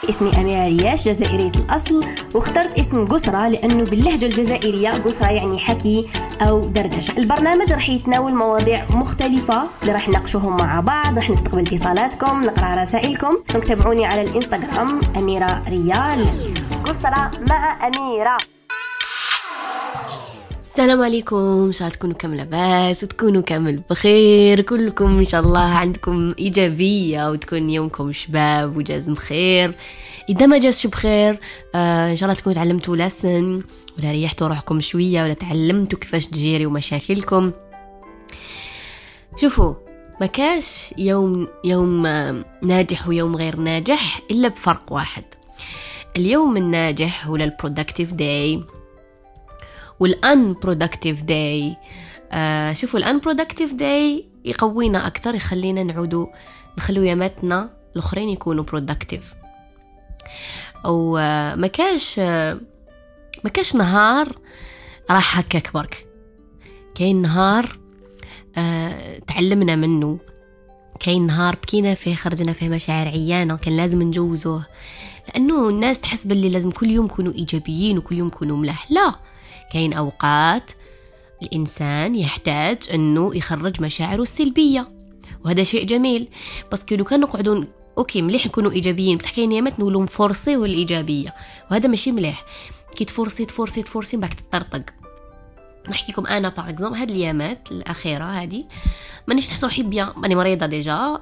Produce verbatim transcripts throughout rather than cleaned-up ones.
اسمي أميرة رياش، جزائرية الأصل، واخترت اسم قسرة لأنه باللهجة الجزائرية قسرة يعني حكي أو دردشة. البرنامج رح يتناول مواضيع مختلفة اللي رح نناقشوهم مع بعض، رح نستقبل اتصالاتكم، نقرأ رسائلكم. تابعوني على الإنستغرام أميرة ريال. قسرة مع أميرة. السلام عليكم، إن شاء الله تكونوا كامل لاباس وتكونوا كامل بخير كلكم، إن شاء الله عندكم إيجابية وتكون يومكم شباب وجاز بخير. إذا ما جازش بخير آه إن شاء الله تكونوا تعلمتوا لسن ولا ريحتوا روحكم شوية ولا تعلمتوا كيفاش تجيروا مشاكلكم. شوفوا، ما كاش يوم يوم ناجح ويوم غير ناجح إلا بفرق واحد. اليوم الناجح ولا البرودكتيف داي والان برودكتيف داي. آه شوفوا، الان برودكتيف داي يقوينا اكثر، يخلينا نعودوا نخلو ياماتنا الاخرين يكونوا برودكتيف. او آه ما كاش آه ما كاش نهار راح هكاك برك، كاين نهار آه تعلمنا منه، كاين نهار بكينا فيه، خرجنا فيه مشاعر عيانه كان لازم نجوزوه، لانه الناس تحسب اللي لازم كل يوم يكونوا ايجابيين وكل يوم يكونوا ملاح. لا، كاين أوقات الإنسان يحتاج أنه يخرج مشاعره السلبية، وهذا شيء جميل. بس كي لو كان نقعدون أوكي مليح نكونوا إيجابيين، بس حكاين يامات نقولوا مفرصي والإيجابية، وهذا ماشي مليح. كي تفرصي تفرصي تفرصي بعد تطرطق. نحكيكم أنا باغ اكزومبل هاد اليامات الأخيرة هذه مانيش نحس روحي بيان، ماني مريضة ديجا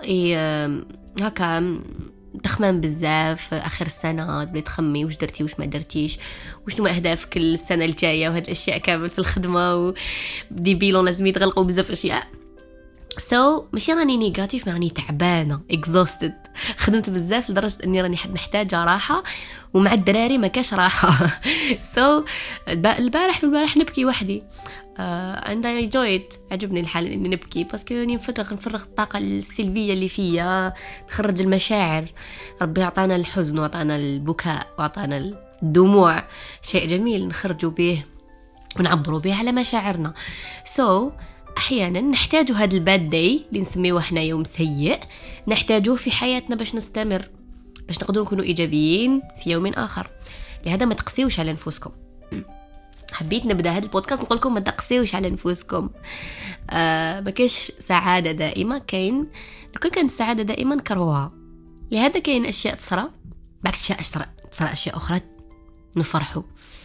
هكا تخمام بزاف اخر السنه، تبدي تخمي واش درتي واش ما درتيش، وشنو اهدافك السنه الجايه، وهاد الاشياء كامل في الخدمه، ودي بيلون لازم يتغلقوا بزاف اشياء. سو so, ماشي راني نيجاتيف، راني تعبانه اكزوستد، خدمت بزاف لدرجه اني راني نحتاج راحه، ومع الدراري ما كاش راحه. سو so, البارح والبارح نبكي وحدي uh, and I enjoyed. عجبني الحال اني نبكي باسكو راني نفرغ نفرغ الطاقه السلبيه اللي فيا، نخرج المشاعر. ربي عطانا الحزن وعطانا البكاء وعطانا الدموع، شيء جميل نخرجوا به ونعبروا به على مشاعرنا. سو so, احيانا نحتاجوا هذا الباد داي اللي نسميه احنا يوم سيء، نحتاجوه في حياتنا باش نستمر، باش نقدروا نكونوا ايجابيين في يوم اخر. لهذا ما تقسيوش على نفوسكم. حبيت نبدا هذا البودكاست نقول لكم ما تقسيوش على نفوسكم. آه ما كاش سعاده دائمه، كاين لو كان كانت السعاده دائما كروها. لهذا كاين اشياء تصرى، بعد اشياء تصرى تصرى اشياء اخرى نفرحوا.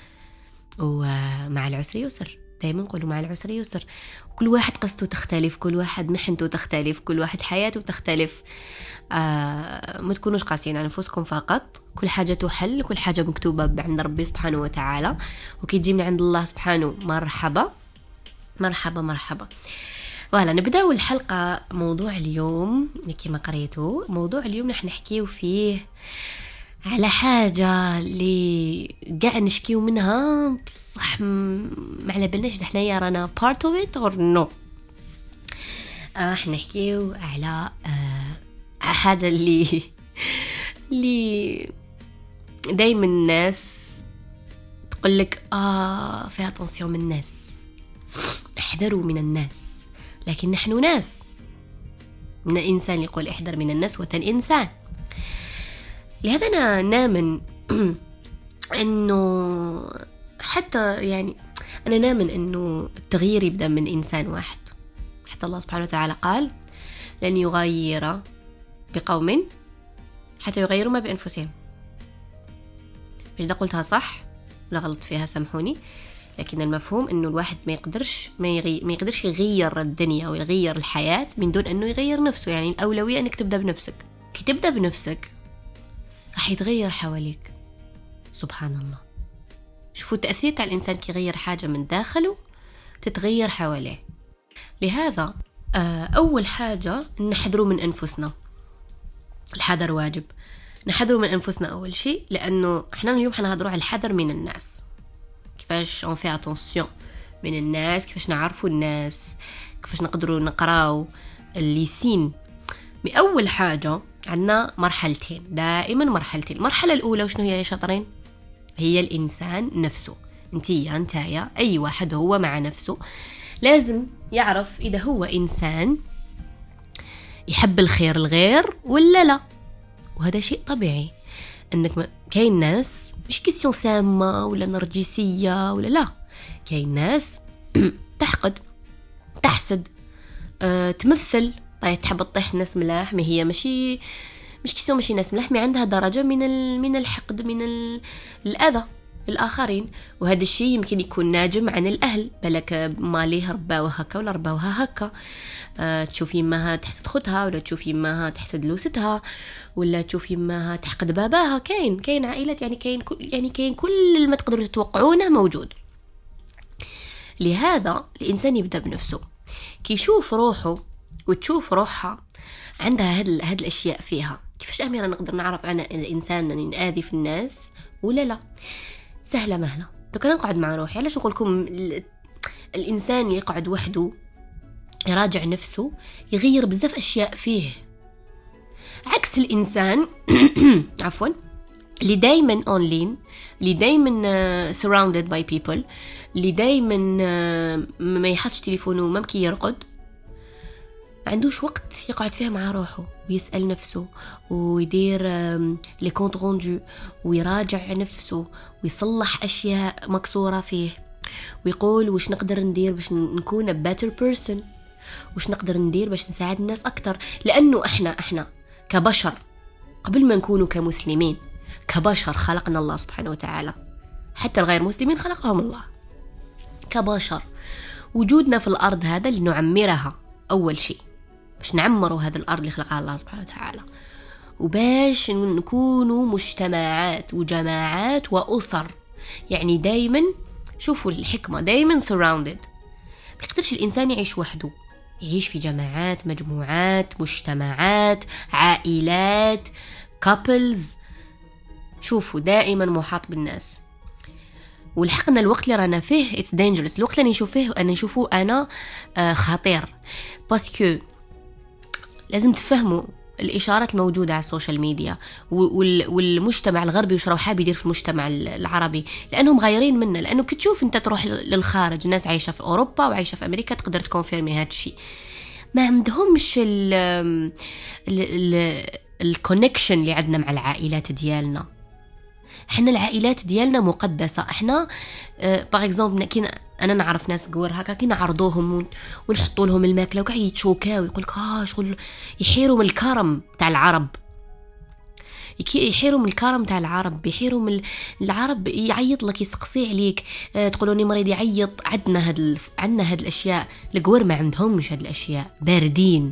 ومع العسر يسر، دائما نقولوا مع العسر يسر. كل واحد قصته تختلف، كل واحد محنته تختلف، كل واحد حياته تختلف. آه ما تكونوش قاسيين على نفسكم فقط، كل حاجة تحل، كل حاجة مكتوبة عند ربي سبحانه وتعالى، وكي تجي من عند الله سبحانه مرحبا مرحبا مرحبا. ولا نبدأ الحلقة. موضوع اليوم كما قريتوا، موضوع اليوم نحن نحكيو فيه على حاجة اللي قاعد نشكيو منها بصح ما على بالناش حنايا رانا part of it or no. راح آه نحكيو على آه حاجة اللي اللي دايما الناس تقولك آه فيها تنسيون من الناس، احذروا من الناس. لكن نحن ناس، من إنسان يقول احذر من الناس وتن إنسان. لهذا أنا نامن أنه حتى يعني أنا نامن أنه التغيير يبدأ من إنسان واحد. حتى الله سبحانه وتعالى قال لن يغير بقوم حتى يغيروا ما بأنفسهم. إذا قلتها صح لا غلط فيها سامحوني، لكن المفهوم أنه الواحد ما يقدرش ما, يغي... ما يقدرش يغير الدنيا أو يغير الحياة من دون أنه يغير نفسه. يعني الأولوية أنك تبدأ بنفسك. كي تبدأ بنفسك راح يتغير حواليك. سبحان الله، شوفوا التأثير تاع الإنسان كي يغير حاجة من داخله تتغير حواليه. لهذا أول حاجة نحذروا من أنفسنا. الحذر واجب، نحذروا من أنفسنا أول شيء، لأنه إحنا اليوم حنهضروا على الحذر من الناس، كيفاش on fait attention من الناس، كيفاش نعرفوا الناس، كيفاش نقدروا نقراو الليسين. بأول حاجة عندنا مرحلتين، دائما مرحلتين. المرحلة الأولى وشنو هي يا شاطرين؟ هي الإنسان نفسه. انتيا انتايا أي واحد هو مع نفسه لازم يعرف إذا هو إنسان يحب الخير الغير ولا لا، وهذا شيء طبيعي. انك ما... كاين ناس مش كيسيون سامه ولا نرجسيه ولا لا، كاين ناس تحقد تحسد أه، تمثل طيب تحب تطيح ناس ملاح، ما هي ماشي مش كيسيون ماشي ناس ملاح، ما عندها درجه من ال... من الحقد من ال... الاذى الآخرين. وهذا الشيء يمكن يكون ناجم عن الأهل، بالك ماليه رباوها هكا ولا رباوها هكا. أه تشوفي يماها تحسد خوتها، ولا تشوفي يماها تحسد لوستها، ولا تشوفي يماها تحقد باباها. كاين كاين عائلات يعني كاين كل يعني كاين كل ما تقدروا تتوقعونه موجود. لهذا الإنسان يبدأ بنفسه، كي يشوف روحه وتشوف روحها عندها هاد هاد الأشياء فيها. كيفاش أميرة نقدر نعرف أنا الإنسان أني نآذي في الناس ولا لا؟ سهلة مهلة. دوك أنا نقعد مع روحي، علاش نقول لكم الإنسان يقعد وحده يراجع نفسه يغير بزاف أشياء فيه، عكس الإنسان عفوا اللي دايما أونلاين، اللي دايما surrounded by people، اللي دايما ما يحطش تليفونه ما مكي يرقد، ما عندوش وقت يقعد فيها مع روحه ويسأل نفسه ويدير لي كونت روندو ويراجع نفسه ويصلح أشياء مكسورة فيه، ويقول وش نقدر ندير باش نكون better person، وش نقدر ندير باش نساعد الناس أكتر. لأنه إحنا إحنا كبشر قبل ما نكونوا كمسلمين، كبشر خلقنا الله سبحانه وتعالى، حتى الغير مسلمين خلقهم الله. كبشر وجودنا في الأرض هذا لنعمرها أول شيء، باش نعمروا هذا الأرض اللي خلقها الله سبحانه وتعالى، وباش نكونوا مجتمعات وجماعات وأسر. يعني دايما شوفوا الحكمة، دايما surrounded. بيقدرش الإنسان يعيش وحده، يعيش في جماعات، مجموعات، مجتمعات، عائلات، couples. شوفوا دائما محاط بالناس. والحقنا الوقت اللي رانا فيه it's dangerous، الوقت اللي نشوف فيه أنا نشوفه أنا آه خطير، باسكو لازم تفهموا الإشارات الموجودة على السوشيال ميديا والمجتمع الغربي وش راهو حاب يدير في المجتمع العربي، لأنهم غايرين منا. لأنه كتشوف أنت تروح للخارج، ناس عايشة في أوروبا وعايشة في أمريكا تقدر تكونفيرمي هذا الشيء، ما عندهمش ال ال الكونكشن اللي عندنا مع العائلات ديالنا. احنا العائلات ديالنا مقدسة. احنا باغ اكزومبل كي انا نعرف ناس قور هكا كي نعرضوهم ونحطوا لهم الماكله وكاع يتشوكاو ويقول لك اه شغل يحيروا من الكرم تاع العرب، يحيروا من الكرم تاع العرب، يحيروا من العرب، يعيط لك يسقسي عليك اه تقولوني مريض يعيط. عندنا هاد الف... عندنا هاد الاشياء. القور ما عندهمش هاد الاشياء، باردين.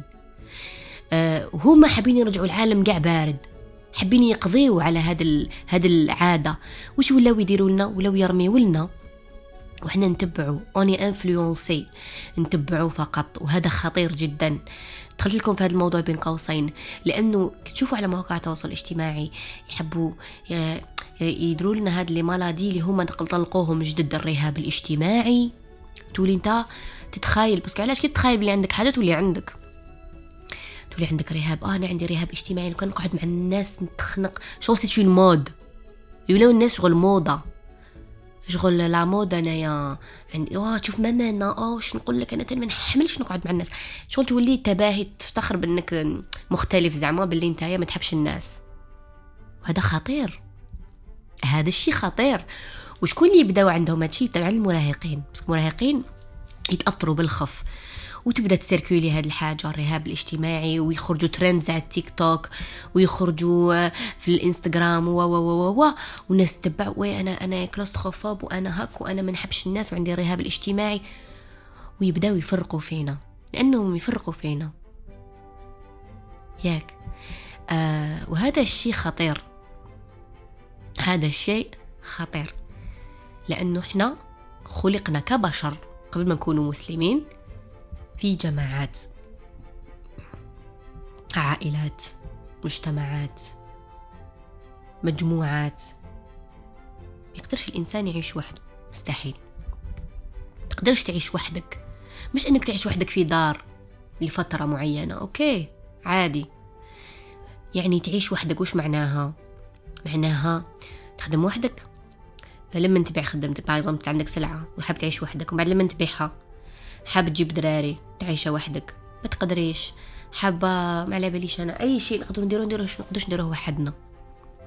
اه هما حابين يرجعوا العالم قاع بارد، حابين يقضيوا على هاد ال... هاد العاده. وش ولاو يديروا لنا؟ ولاو يرميوا لنا وإحنا نتبعوا أوني انفلونسي، نتبعوا فقط. وهذا خطير جدا. دخلت لكم في هذا الموضوع بين قوسين، لأنه تشوفوا على مواقع التواصل الاجتماعي يحبوا يدروا لنا هاد اللي مالادي اللي هما طلقوهم جدد، الرهاب الاجتماعي. تولي انت تتخيل، بس علاش كي تتخيل اللي عندك حاجه تولي عندك تولي عندك رهاب. اه انا عندي رهاب اجتماعي، وكان نقعد مع الناس نتخنق. شو سيتي المود، يولاو الناس شغل موضه، شغل لا مود. انايا عندي اه تشوف ماما اه واش نقول لك، انا تاني ما نحملش نقعد مع الناس. شغل تولي تباهي تفتخر بانك مختلف، زعما باللي نتايا ما تحبش الناس. وهذا خطير، هذا الشيء خطير. وشكون اللي يبداو عندهم هادشي؟ يبداو عند المراهقين. بس المراهقين يتاثروا بالخف، وتبدا تسيركولي هاد الحاجه الرهاب الاجتماعي، ويخرجوا ترندز على التيك توك، ويخرجوا في الانستغرام و و و والناس تتبع وي انا انا كلاستروفوب وانا هاك وانا ما نحبش الناس وعندي الرهاب الاجتماعي، ويبداو يفرقوا فينا لانهم يفرقوا فينا ياك. آه وهذا الشيء خطير، هذا الشيء خطير، لانه احنا خلقنا كبشر قبل ما نكونوا مسلمين في جماعات، عائلات، مجتمعات، مجموعات. يقدرش الإنسان يعيش وحده، مستحيل. تقدرش تعيش وحدك، مش أنك تعيش وحدك في دار لفترة معينة، أوكي عادي. يعني تعيش وحدك وش معناها؟ معناها تخدم وحدك، لما تبيع خدمتك باغ اكزومبل عندك سلعة وحاب تعيش وحدك، وبعد لما تبيعها حاب تجيب دراري تعيش وحدك، ما تقدريش. حابه ما على باليش انا اي شيء نقدروا نديرو نديرو، شنو نقدرش نديروه وحدنا.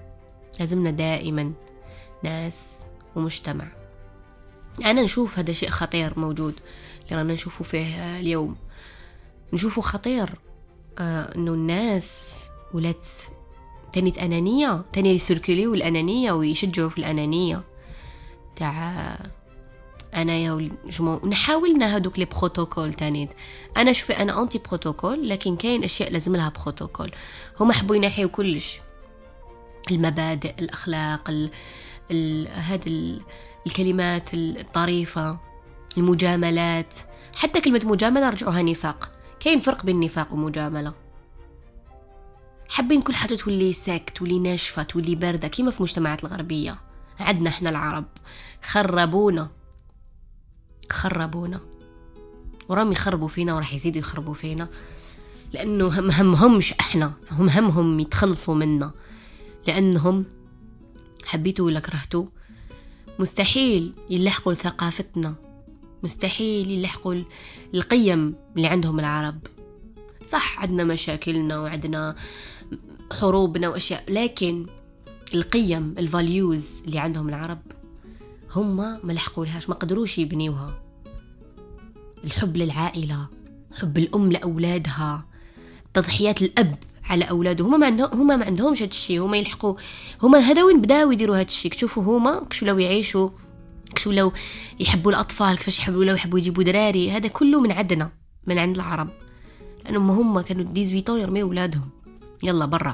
لازمنا دائما ناس ومجتمع. أنا نشوف هذا شيء خطير موجود اللي رانا نشوفه فيه اليوم، نشوفه خطير. آه إنه الناس ولات تانيت أنانية، تاني يسيركليو الأنانية ويشجعوا في الأنانية تاع أنايا والجمو. نحاول نهدوك لي بروتوكول تانيت. أنا شوفي أنا أنتي بروتوكول، لكن كاين أشياء لازم لها بروتوكول. هم حبوا ينحيوا كلش، المبادئ، الأخلاق، ال ال هذه ال الكلمات الطريفة، المجاملات. حتى كلمة مجاملة رجعوها نفاق. كاين فرق بين نفاق ومجاملة. حابين كل حاجة تولي ساكت، تولي ناشفة، تولي باردة، كيما في المجتمعات الغربية. عدنا احنا العرب خربونا خربونا ورام يخربوا فينا وراح يزيدوا يخربوا فينا، لأنه هم همهمش احنا، هم همهم يتخلصوا منا، لأنهم حبيتوا ولا كرهتوا مستحيل يلحقوا لثقافتنا، مستحيل يلحقوا القيم اللي عندهم العرب. صح عندنا مشاكلنا وعندنا حروبنا وأشياء، لكن القيم الفاليوز اللي عندهم العرب هم ما لحقوا لهاش، ما قدروش يبنيوها. الحب للعائلة، حب الأم لأولادها، تضحيات الأب على أولاده. هما ما عندهم هما ما عندهمش هاد الشيء. هما يلحقوا، هما هذا وين بداوا يديروا هاد الشيء. شوفوا هما كشو لو يعيشوا، كشو لو يحبوا الأطفال، كيفاش يحبوا لو يحبوا يجيبوا دراري. هذا كله من عندنا، من عند العرب، لأنهم هما كانوا ديزويتو يرميوا أولادهم يلا برا.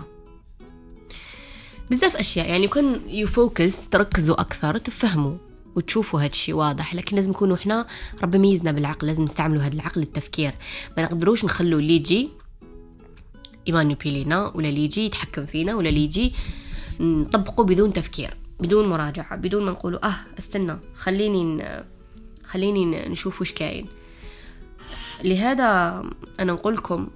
بزاف أشياء يعني كان يفوكس، تركزوا أكثر، تفهموا وتشوفوا هاد الشيء واضح. لكن لازم نكونوا إحنا رب ميزنا بالعقل، لازم نستعملوا هاد العقل للتفكير. ما نقدروش نخلوا اللي يجي يمانيبيلينا، ولا اللي يجي يتحكم فينا، ولا اللي يجي نطبقه بدون تفكير، بدون مراجعة، بدون ما نقولوا اه استنى خليني ن... خليني نشوف وش كاين. لهذا أنا نقول لكم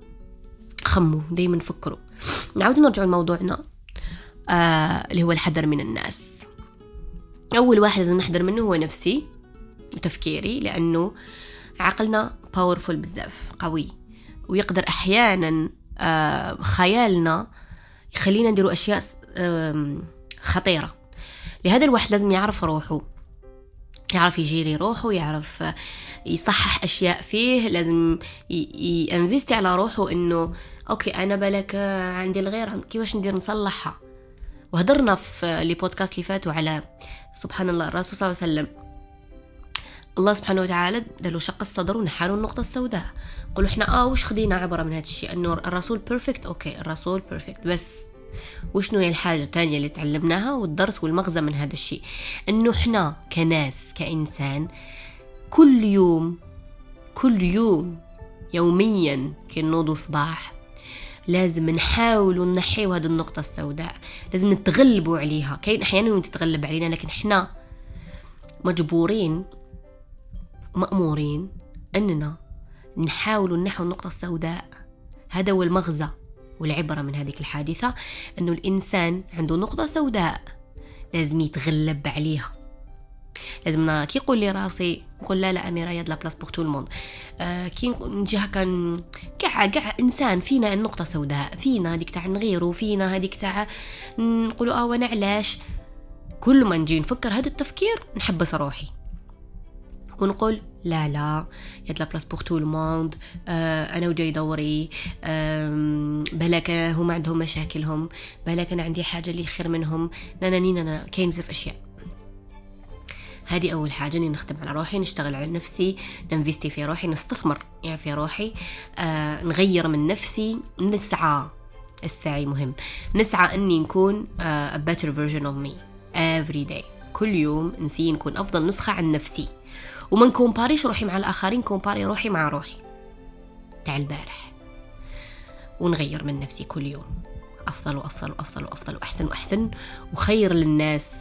خموا دايما، فكروا. نعود نرجع لموضوعنا آه اللي هو الحذر من الناس. أول واحد لازم نحذر منه هو نفسي وتفكيري، لأنه عقلنا باورفول بزاف، قوي، ويقدر أحيانا آه خيالنا يخلينا نديروا أشياء آه خطيرة. لهذا الواحد لازم يعرف روحه، يعرف يجيري روحه، يعرف يصحح أشياء فيه، لازم ينفستي على روحه. إنه أوكي أنا بالك عندي الغير، كيفاش ندير نصلحها. وهدرنا في لي بودكاست اللي فاتوا على سبحان الله الرسول صلى الله عليه وسلم، الله سبحانه وتعالى دلو شق الصدر ونحالوا النقطة السوداء. قولوا إحنا آه وش خدينا عبرة من هذا الشيء؟ إنه الرسول بيرفكت، أوكي الرسول بيرفكت، بس وشنو هي الحاجة الثانية اللي تعلمناها والدرس والمغزى من هذا الشيء؟ إنه إحنا كناس كإنسان كل يوم كل يوم يوميا كنوضو صباح لازم نحاولوا نحيوا هذه النقطة السوداء، لازم نتغلبوا عليها. كاين أحيانا تتغلب علينا، لكن إحنا مجبورين مأمورين أننا نحاولوا نحو النقطة السوداء. هذا هو المغزى والعبرة من هذه الحادثة، أنه الإنسان عنده نقطة سوداء لازم يتغلب عليها. لازمنا كي يقول لي راسي نقول لا لا أميرة يد لا بلاس بور تو الموند. آه كي نجي هكا كاع كاع إنسان فينا النقطة سوداء، فينا هذيك تاع نغيرو، فينا هذيك تاع نقولوا آه وانا علاش. كل ما نجي نفكر هذا التفكير نحبس روحي ونقول لا لا يد لا بلاس بور تو الموند. آه انا وجاي دوري، آه بالك هم عندهم مشاكلهم، بالك انا عندي حاجه اللي خير منهم، نانانين انا كاين بزاف اشياء. هذه اول حاجه، اني نخدم على روحي، نشتغل على نفسي، ننفستي في روحي، نستثمر يعني في روحي، آه نغير من نفسي، نسعى. السعي مهم، نسعى اني نكون آه a better version of me every day. كل يوم نسي نكون افضل نسخه عن نفسي، وما نكومباريش روحي مع الآخرين، كومباري روحي مع روحي تاع البارح. ونغير من نفسي كل يوم، أفضل وأفضل وأفضل وأفضل وأحسن وأحسن، وخير للناس،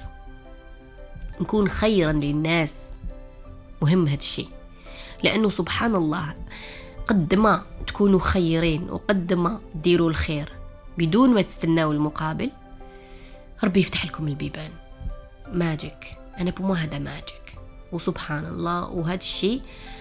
نكون خيرا للناس. مهم هذا الشيء، لأنه سبحان الله قد ما تكونوا خيرين وقد ما تديروا الخير بدون ما تستناوا المقابل، ربي يفتح لكم البيبان. ماجيك، أنا بمو هذا ماجيك، وسبحان الله. وهذا الشيء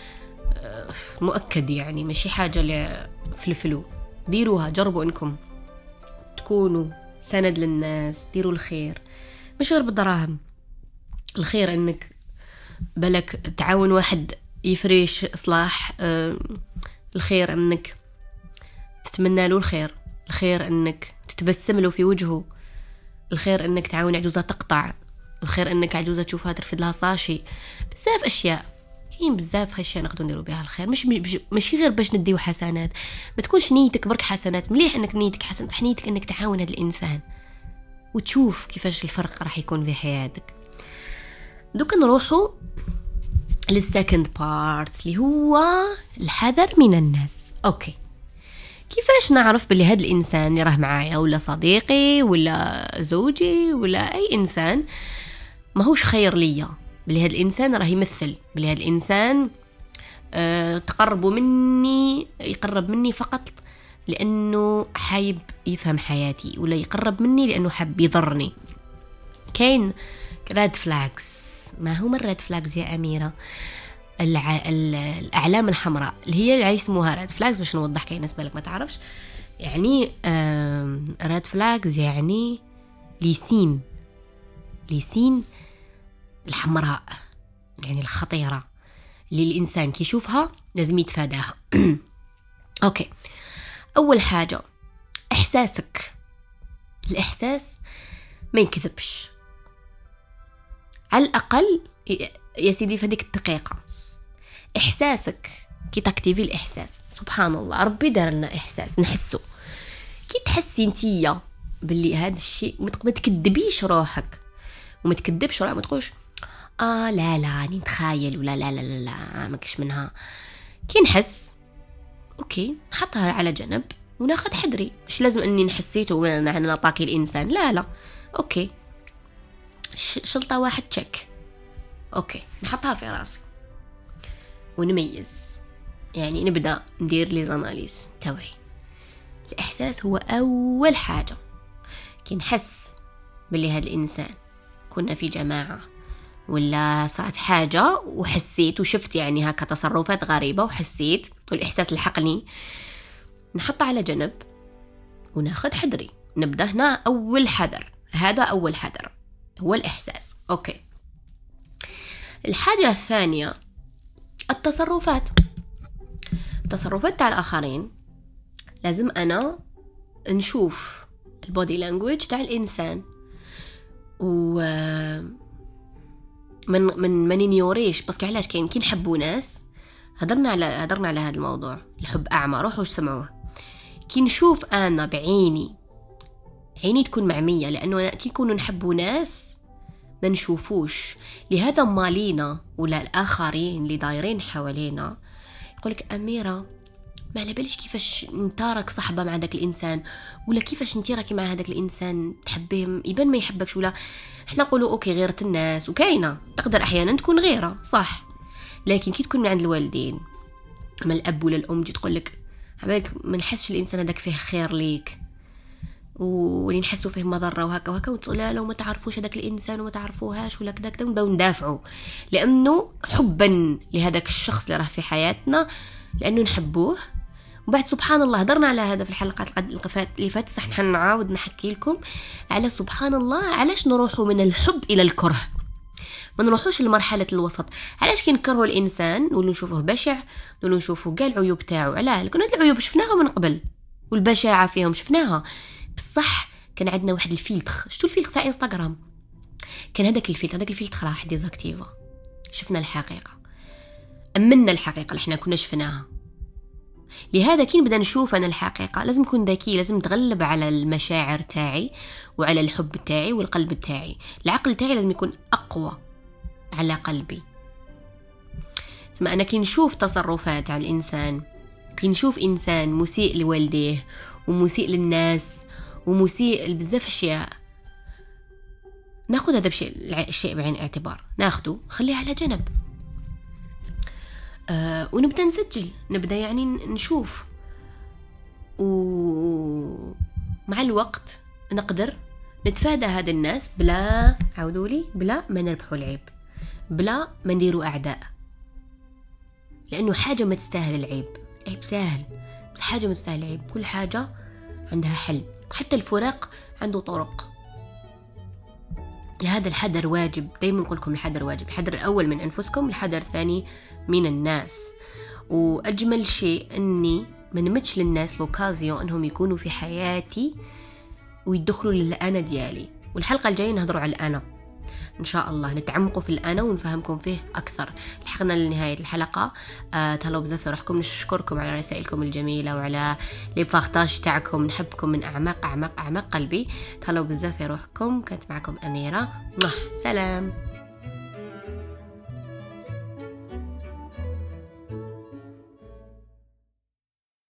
مؤكد، يعني ماشي حاجة لفلفلو. ديروها، جربوا انكم تكونوا سند للناس، ديروا الخير، مش غير بالدراهم. الخير انك بالك تعاون واحد يفريش اصلاح، آه الخير انك تتمنى له الخير، الخير انك تتبسم له في وجهه، الخير انك تعاون عجوزة تقطع، الخير انك عجوزة تشوفها ترفد لها صاشي. بزاف اشياء، كاين بزاف اشياء نقدر نديروا بها الخير، مش ماشي غير باش نديو حسنات. ما تكونش نيتك برك حسنات، مليح انك نيتك حسنات، نيتك انك تعاون هذا الانسان وتشوف كيفاش الفرق راح يكون في حياتك. دوك نروحوا للسكند بارت اللي هو الحذر من الناس. اوكي، كيفاش نعرف باللي هذا الانسان اللي راه معايا ولا صديقي ولا زوجي ولا اي انسان ماهوش خير ليا، باللي هذا الانسان راه يمثل، باللي هذا الانسان أه تقربوا مني، يقرب مني فقط لانه حايب يفهم حياتي، ولا يقرب مني لانه حاب يضرني. كاين ريد فلاكس. ما هما الريد فلاكس يا اميره؟ الع... الاعلام الحمراء اللي هي اللي يسموها ريد فلاكس. باش نوضح كاين ناس بالك ما تعرفش، يعني ريد فلاكس يعني ليسين، ليسين الحمراء، يعني الخطيرة اللي الإنسان كيشوفها لازم يتفاداها. أوكي، أول حاجة إحساسك. الإحساس ما ينكذبش، على الأقل يا سيدي في هذيك الدقيقة. إحساسك كي تكتيفي الإحساس، سبحان الله ربي دار لنا إحساس نحسه. كي تحسي انتيا باللي هذا الشيء، ما تكذبيش روحك وما تكذبش روحك، ما تقولش اه لا لا راني نتخايل ولا لا لا لا لا ما كاش منها. كي نحس اوكي نحطها على جنب وناخذ حذري، مش لازم اني نحسيته وانا نطاكي الانسان، لا لا اوكي شلطه واحد تشك، اوكي نحطها في راسي ونميز، يعني نبدا ندير لي زاناليز تاعي. الاحساس هو اول حاجه. كي نحس باللي هذا الانسان كنا في جماعه ولا صارت حاجة وحسيت وشفت يعني هكا تصرفات غريبة وحسيت والإحساس لحقني، نحط على جنب وناخد حذري. نبدأ هنا أول حذر، هذا أول حذر هو الإحساس. أوكي، الحاجة الثانية التصرفات. التصرفات تاع الآخرين لازم أنا نشوف البودي لانجويج تاع الإنسان و من من ما نيوريش. بس علاش كاين كي نحبوا ناس، هضرنا على هضرنا على هذا الموضوع، الحب اعمى، روحوا سمعوه. كي نشوف انا بعيني، عيني تكون معميه، لانه كي نكونوا نحبوا ناس ما نشوفوش. لهذا مالينا ولا الاخرين اللي دايرين حوالينا يقولك اميره ما على باليش كيفاش انت راك صاحبه مع داك الانسان، ولا كيفاش انت راكي مع هذاك الانسان تحبيه يبان ما يحبكش. ولا احنا نقولوا اوكي غيرة الناس، وكاينه تقدر احيانا تكون غيره صح، لكن كي تكون من عند الوالدين اما الاب ولا الام تجي تقول لك عبالك ما نحسش الانسان هذاك فيه خير ليك واللي نحسوا فيه مضره وهكا وهكا، وتقول لا لو ما تعرفوش هذاك الانسان وما تعرفوهاش ولا كذا كذا، ونبداو ندافعوا لانه حبا لهذاك الشخص اللي راه في حياتنا، لانه نحبوه. وبعد سبحان الله هضرنا على هذا في الحلقات اللي فاتت، صح نحن نعاود نحكي لكم على سبحان الله علاش نروحوا من الحب الى الكره، ما نروحوش لمرحله الوسط. علاش كي نكرهوا الانسان ولو نشوفوه بشع ولو نشوفوا كاع العيوب تاعو، علاه لكن هاد العيوب شفناها من قبل والبشاعه فيهم شفناها، بصح كان عندنا واحد الفلتر. شتو الفلتر تاع انستغرام؟ كان هذاك الفلتر هذاك الفلتر راح ديزاكتيفا، شفنا الحقيقه، امنا الحقيقه اللي حنا كنا شفناها. لهذا كي نبدا نشوف انا الحقيقه لازم نكون ذكي، لازم نتغلب على المشاعر تاعي وعلى الحب تاعي والقلب تاعي. العقل تاعي لازم يكون اقوى على قلبي. اسمع، انا كي نشوف تصرفات على الانسان، كي نشوف انسان مسيء لوالديه ومسيء للناس ومسيء بزاف اشياء، ناخذ هذا الشيء الشيء بعين الاعتبار، ناخذه خليه على جنب. آه ونبدأ نسجل، نبدأ يعني نشوف، ومع الوقت نقدر نتفادى هذا الناس بلا عودوا لي بلا ما نربحوا العيب، بلا ما نديروا أعداء، لأنه حاجة ما تستاهل العيب. عيب سهل بس حاجة ما تستاهل العيب، كل حاجة عندها حل. حتى الفراق عنده طرق. لهذا الحذر واجب، دايما نقول لكم الحذر واجب. الحذر الأول من أنفسكم، الحذر الثاني من الناس. وأجمل شيء أني ما نمتش للناس لوكازيو أنهم يكونوا في حياتي ويدخلوا للأنا ديالي. والحلقة الجاية نهضروا على الأنا إن شاء الله، نتعمقوا في الأنا ونفهمكم فيه أكثر. لحقنا لنهاية الحلقة. آه تهلاو بزاف في روحكم، نشكركم على رسائلكم الجميلة وعلى لي بارطاج تاعكم، نحبكم من أعماق أعماق أعماق قلبي. تهلاو بزاف في روحكم. كانت معكم أميرة. سلام.